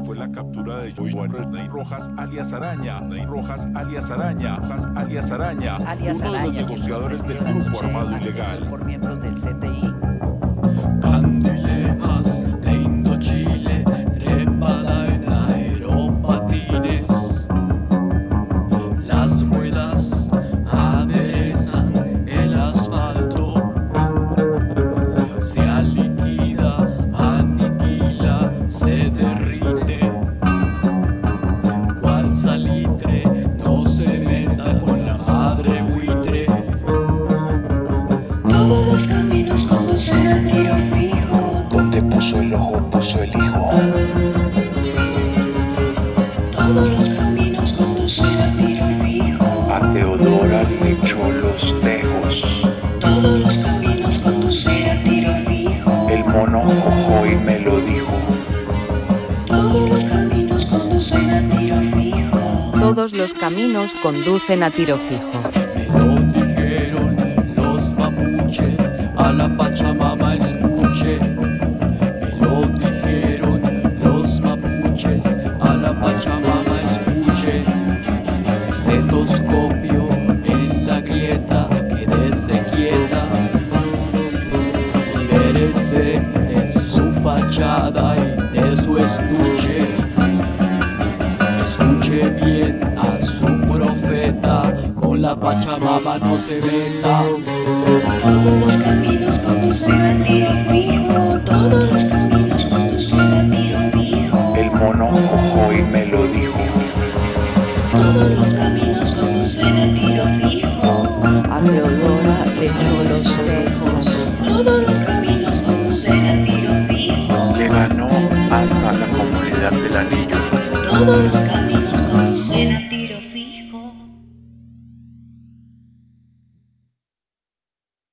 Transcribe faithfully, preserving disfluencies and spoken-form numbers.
fue la captura de Johnny Rojas alias Araña, Ney Rojas alias Araña, Rojas alias Araña, alias uno de los Araña, negociadores del grupo armado ilegal. Por miembros del C T I. Candilejas de Indochile, trepada en aeropatines. Las ruedas aderezan el asfalto. Se aliquida, aniquila, se derrite. Cual salitre, no se meta con la madre buitre. Todos los caminos conducen a tiro fijo. Donde puso el ojo, puso el hijo. Todos los caminos conducen a tiro fijo. A Teodora le echó los tejos. Todos los caminos conducen a tiro fijo. El mono Jojoy me lo dijo. Todos los caminos conducen a tiro fijo. Todos los caminos conducen a tiro fijo. Me lo dijeron los mapuches, a la Pachamama escuche. Me lo dijeron los mapuches, a la Pachamama escuche. Estetoscopio en la grieta, quédese quieta. Libérese de su fachada y de su estuche. Escuche bien a su profeta, con la Pachamama no se meta. Todos los caminos conducen a tiro fijo. Todos los caminos conducen a tiro fijo. El mono Jojoy me lo dijo. Todos los caminos conducen a tiro fijo. A Teodora le echó los tejos. Todos los caminos conducen a tiro fijo. Le ganó hasta la comunidad del anillo. Todos los caminos